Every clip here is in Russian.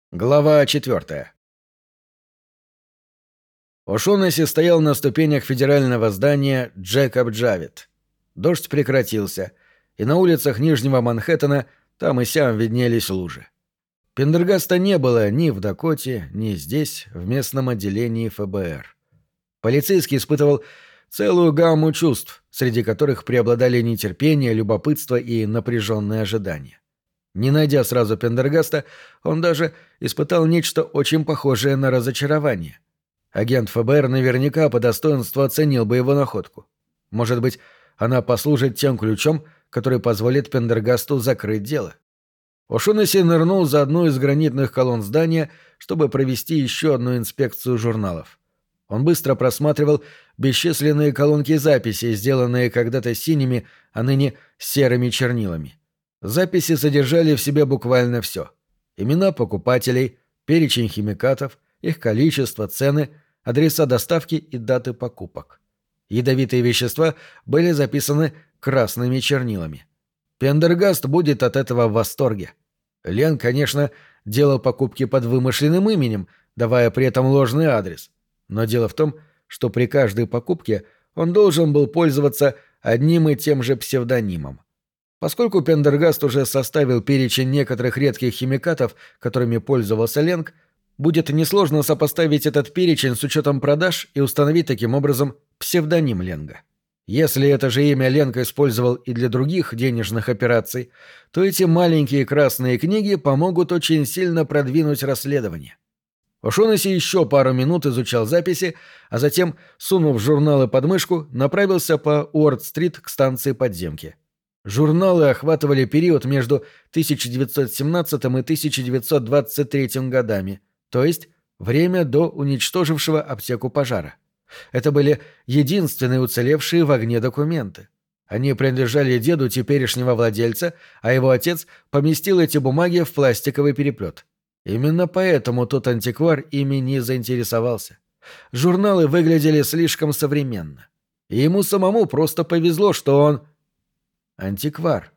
Глава 4. О'Шоннесси стоял на ступенях федерального здания Джекоб Джавит. Дождь прекратился, и на улицах Нижнего Манхэттена там и сям виднелись лужи. Пендергаста не было ни в Дакоте, ни здесь, в местном отделении ФБР. Полицейский испытывал целую гамму чувств, среди которых преобладали нетерпение, любопытство и напряженное ожидание. Не найдя сразу Пендергаста, он даже испытал нечто очень похожее на разочарование. Агент ФБР наверняка по достоинству оценил бы его находку. Может быть, она послужит тем ключом, который позволит Пендергасту закрыть дело. О'Шоннесси нырнул за одну из гранитных колонн здания, чтобы провести еще одну инспекцию журналов. Он быстро просматривал бесчисленные колонки записей, сделанные когда-то синими, а ныне серыми чернилами. Записи содержали в себе буквально все: имена покупателей, перечень химикатов, их количество, цены, адреса доставки и даты покупок. Ядовитые вещества были записаны красными чернилами. Пендергаст будет от этого в восторге. Лен, конечно, делал покупки под вымышленным именем, давая при этом ложный адрес. Но дело в том, что при каждой покупке он должен был пользоваться одним и тем же псевдонимом. Поскольку Пендергаст уже составил перечень некоторых редких химикатов, которыми пользовался Ленг, будет несложно сопоставить этот перечень с учетом продаж и установить таким образом псевдоним Ленга. Если это же имя Ленг использовал и для других денежных операций, то эти маленькие красные книги помогут очень сильно продвинуть расследование. О'Шоннесси еще пару минут изучал записи, а затем, сунув журналы под мышку, направился по Уорд-стрит к станции подземки. Журналы охватывали период между 1917 и 1923 годами, то есть время до уничтожившего аптеку пожара. Это были единственные уцелевшие в огне документы. Они принадлежали деду теперешнего владельца, а его отец поместил эти бумаги в пластиковый переплет. Именно поэтому тот антиквар ими не заинтересовался. Журналы выглядели слишком современно. И ему самому просто повезло, что он... антиквар.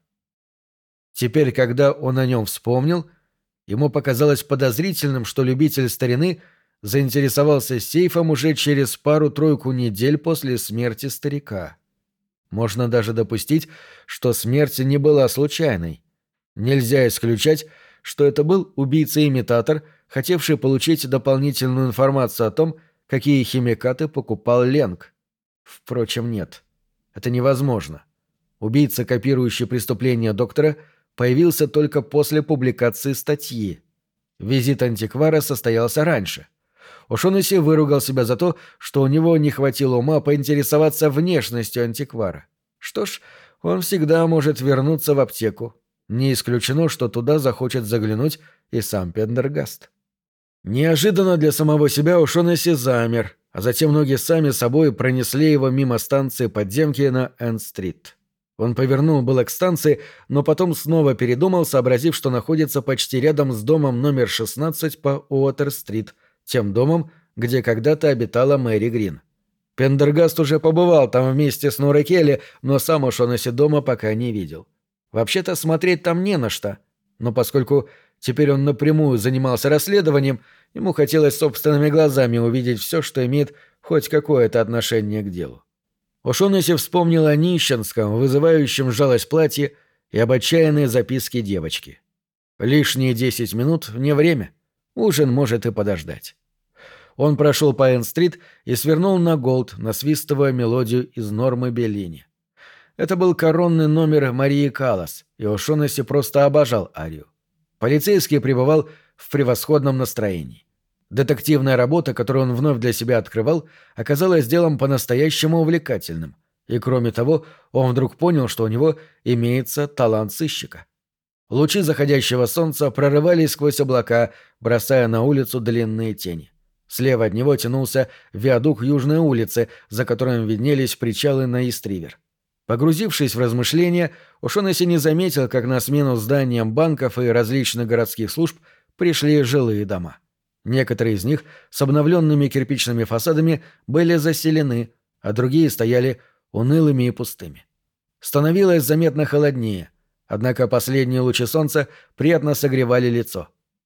Теперь, когда он о нем вспомнил, ему показалось подозрительным, что любитель старины заинтересовался сейфом уже через пару-тройку недель после смерти старика. Можно даже допустить, что смерть не была случайной. Нельзя исключать, что это был убийца-имитатор, хотевший получить дополнительную информацию о том, какие химикаты покупал Ленг. Впрочем, нет. Это невозможно. Убийца, копирующий преступления доктора, появился только после публикации статьи. Визит антиквара состоялся раньше. О'Шоннесси выругал себя за то, что у него не хватило ума поинтересоваться внешностью антиквара. Что ж, он всегда может вернуться в аптеку. Не исключено, что туда захочет заглянуть и сам Пендергаст. Неожиданно для самого себя О'Шоннесси замер, а затем ноги сами собой пронесли его мимо станции подземки на Энд-стрит. Он повернул было к станции, но потом снова передумал, сообразив, что находится почти рядом с домом номер 16 по Уотер-стрит, тем домом, где когда-то обитала Мэри Грин. Пендергаст уже побывал там вместе с Норой Келли, но сам О'Шоннесси дома пока не видел. Вообще-то смотреть там не на что, но поскольку теперь он напрямую занимался расследованием, ему хотелось собственными глазами увидеть все, что имеет хоть какое-то отношение к делу. О'Шоннесси вспомнил о нищенском, вызывающем жалость платье и об отчаянной записке девочки. Лишние 10 минут — не время. Ужин может и подождать. Он прошел по Энд-стрит и свернул на Голд, насвистывая мелодию из Нормы Беллини. Это был коронный номер Марии Каллас, и О'Шоннесси просто обожал арию. Полицейский пребывал в превосходном настроении. Детективная работа, которую он вновь для себя открывал, оказалась делом по-настоящему увлекательным, и, кроме того, он вдруг понял, что у него имеется талант сыщика. Лучи заходящего солнца прорывались сквозь облака, бросая на улицу длинные тени. Слева от него тянулся виадук Южной улицы, за которым виднелись причалы на Ист-Ривер. Погрузившись в размышления, О'Шоннесси не заметил, как на смену зданиям банков и различных городских служб пришли жилые дома. Некоторые из них с обновленными кирпичными фасадами были заселены, а другие стояли унылыми и пустыми. Становилось заметно холоднее, однако последние лучи солнца приятно согревали лицо.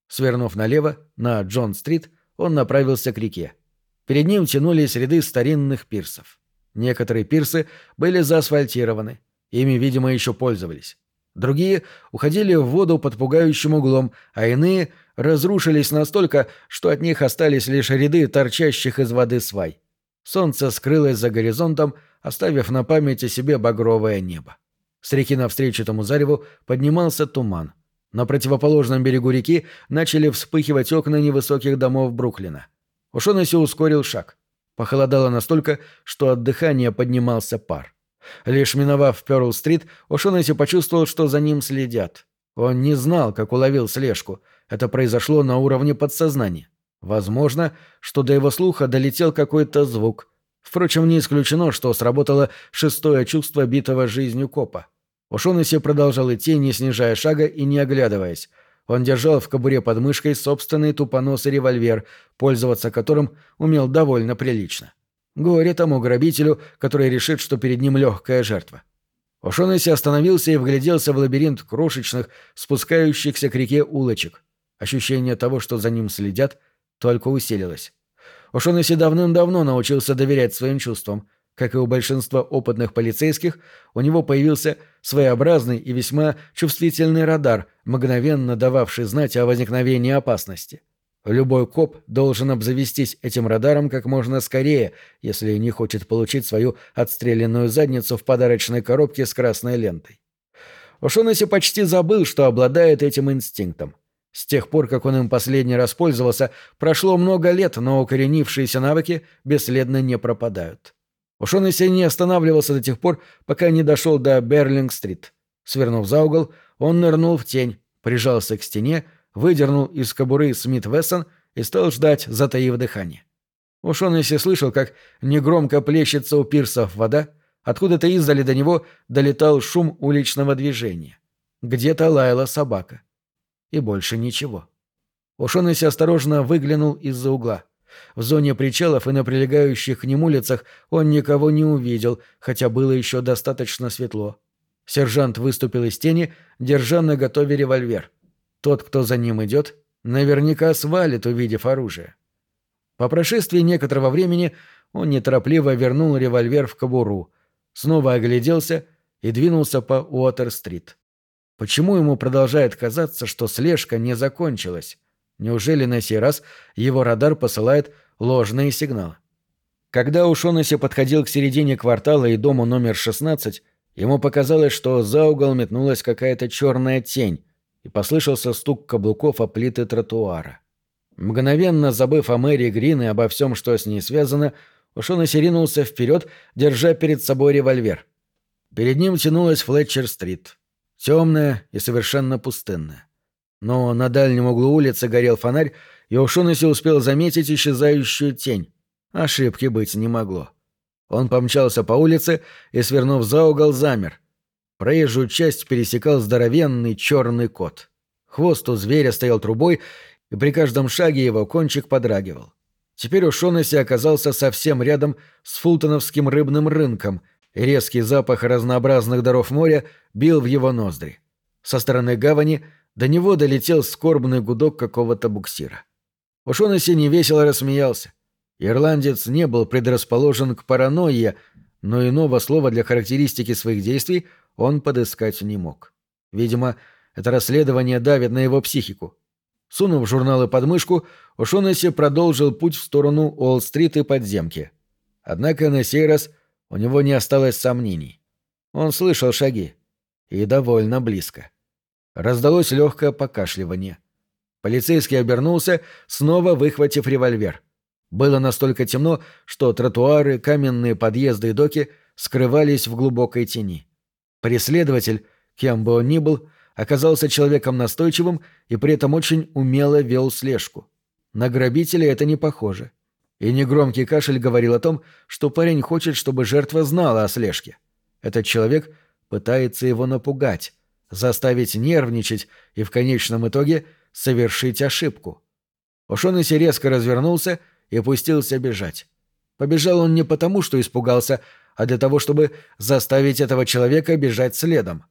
Свернув налево, на Джон-стрит, он направился к реке. Перед ним тянулись ряды старинных пирсов. Некоторые пирсы были заасфальтированы, ими, видимо, еще пользовались. Другие уходили в воду под пугающим углом, а иные разрушились настолько, что от них остались лишь ряды торчащих из воды свай. Солнце скрылось за горизонтом, оставив на память о себе багровое небо. С реки навстречу этому зареву поднимался туман. На противоположном берегу реки начали вспыхивать окна невысоких домов Бруклина. О'Шоннесси ускорил шаг. Похолодало настолько, что от дыхания поднимался пар. Лишь миновав Пёрл-стрит, О'Шоннесси почувствовал, что за ним следят. Он не знал, как уловил слежку. Это произошло на уровне подсознания. Возможно, что до его слуха долетел какой-то звук. Впрочем, не исключено, что сработало шестое чувство битого жизнью копа. О'Шоннесси продолжал идти, не снижая шага и не оглядываясь. Он держал в кобуре под мышкой собственный тупоносый револьвер, пользоваться которым умел довольно прилично. Горе тому грабителю, который решит, что перед ним легкая жертва. О'Шоннесси остановился и вгляделся в лабиринт крошечных, спускающихся к реке улочек. Ощущение того, что за ним следят, только усилилось. О'Шоннесси давным-давно научился доверять своим чувствам. Как и у большинства опытных полицейских, у него появился своеобразный и весьма чувствительный радар, мгновенно дававший знать о возникновении опасности. Любой коп должен обзавестись этим радаром как можно скорее, если не хочет получить свою отстрелянную задницу в подарочной коробке с красной лентой. О'Шоннесси почти забыл, что обладает этим инстинктом. С тех пор, как он им последний раз пользовался, прошло много лет, но укоренившиеся навыки бесследно не пропадают. О'Шоннесси не останавливался до тех пор, пока не дошел до Берлинг-стрит. Свернув за угол, он нырнул в тень, прижался к стене, выдернул из кобуры Смит Вессон и стал ждать, затаив дыхание. О'Шоннесси слышал, как негромко плещется у пирсов вода, откуда-то издали до него долетал шум уличного движения. Где-то лаяла собака. И больше ничего. О'Шоннесси осторожно выглянул из-за угла. В зоне причалов и на прилегающих к ним улицах он никого не увидел, хотя было еще достаточно светло. Сержант выступил из тени, держа наготове револьвер. Тот, кто за ним идет, наверняка свалит, увидев оружие. По прошествии некоторого времени он неторопливо вернул револьвер в кобуру, снова огляделся и двинулся по Уотер-стрит. Почему ему продолжает казаться, что слежка не закончилась? Неужели на сей раз его радар посылает ложные сигналы? Когда О'Шоннесси подходил к середине квартала и дому номер 16, ему показалось, что за угол метнулась какая-то черная тень, и послышался стук каблуков о плиты тротуара. Мгновенно забыв о Мэри Грин и обо всем, что с ней связано, О'Шоннесси ринулся вперед, держа перед собой револьвер. Перед ним тянулась Флетчер-стрит, темная и совершенно пустынная. Но на дальнем углу улицы горел фонарь, и О'Шоннесси успел заметить исчезающую тень. Ошибки быть не могло. Он помчался по улице и, свернув за угол, замер. Проезжую часть пересекал здоровенный черный кот. Хвост у зверя стоял трубой, и при каждом шаге его кончик подрагивал. Теперь О'Шоннесси оказался совсем рядом с фултоновским рыбным рынком, и резкий запах разнообразных даров моря бил в его ноздри. Со стороны гавани до него долетел скорбный гудок какого-то буксира. О'Шоннесси невесело рассмеялся. Ирландец не был предрасположен к паранойе, но иного слова для характеристики своих действий он подыскать не мог. Видимо, это расследование давит на его психику. Сунув журналы под мышку, О'Шоннесси продолжил путь в сторону Уолл-стрит и подземки. Однако на сей раз у него не осталось сомнений. Он слышал шаги. И довольно близко. Раздалось легкое покашливание. Полицейский обернулся, снова выхватив револьвер. Было настолько темно, что тротуары, каменные подъезды и доки скрывались в глубокой тени. Преследователь, кем бы он ни был, оказался человеком настойчивым и при этом очень умело вел слежку. На грабителя это не похоже. И негромкий кашель говорил о том, что парень хочет, чтобы жертва знала о слежке. Этот человек пытается его напугать, заставить нервничать и в конечном итоге совершить ошибку. О'Шоннесси резко развернулся и пустился бежать. Побежал он не потому, что испугался, а для того, чтобы заставить этого человека бежать следом.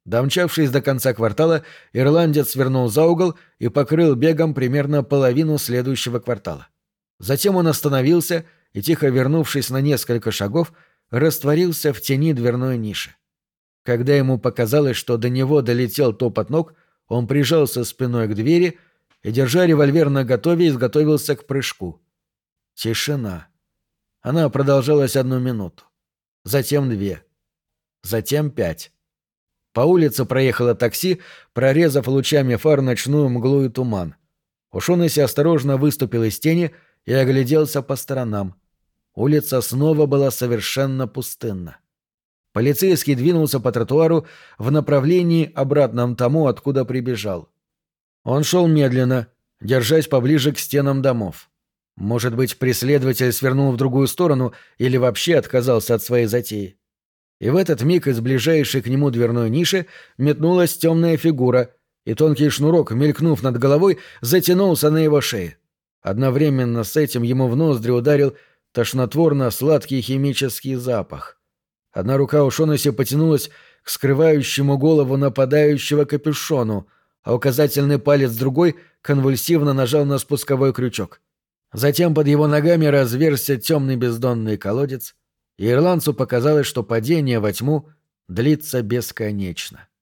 Домчавшись до конца квартала, ирландец свернул за угол и покрыл бегом примерно половину следующего квартала. Затем он остановился и, тихо вернувшись на несколько шагов, растворился в тени дверной ниши. Когда ему показалось, что до него долетел топот ног, он прижался спиной к двери и, держа револьвер наготове, изготовился к прыжку. Тишина. Она продолжалась 1 минуту. Затем 2. Затем 5. По улице проехало такси, прорезав лучами фар ночную мглу и туман. Ошонесси осторожно выступил из тени и огляделся по сторонам. Улица снова была совершенно пустынна. Полицейский двинулся по тротуару в направлении, обратном тому, откуда прибежал. Он шел медленно, держась поближе к стенам домов. Может быть, преследователь свернул в другую сторону или вообще отказался от своей затеи. И в этот миг из ближайшей к нему дверной ниши метнулась темная фигура, и тонкий шнурок, мелькнув над головой, затянулся на его шее. Одновременно с этим ему в ноздри ударил тошнотворно-сладкий химический запах. Одна рука Ошонесси потянулась к скрывающему голову нападающего капюшону, а указательный палец другой конвульсивно нажал на спусковой крючок. Затем под его ногами разверзся темный бездонный колодец, и ирландцу показалось, что падение во тьму длится бесконечно.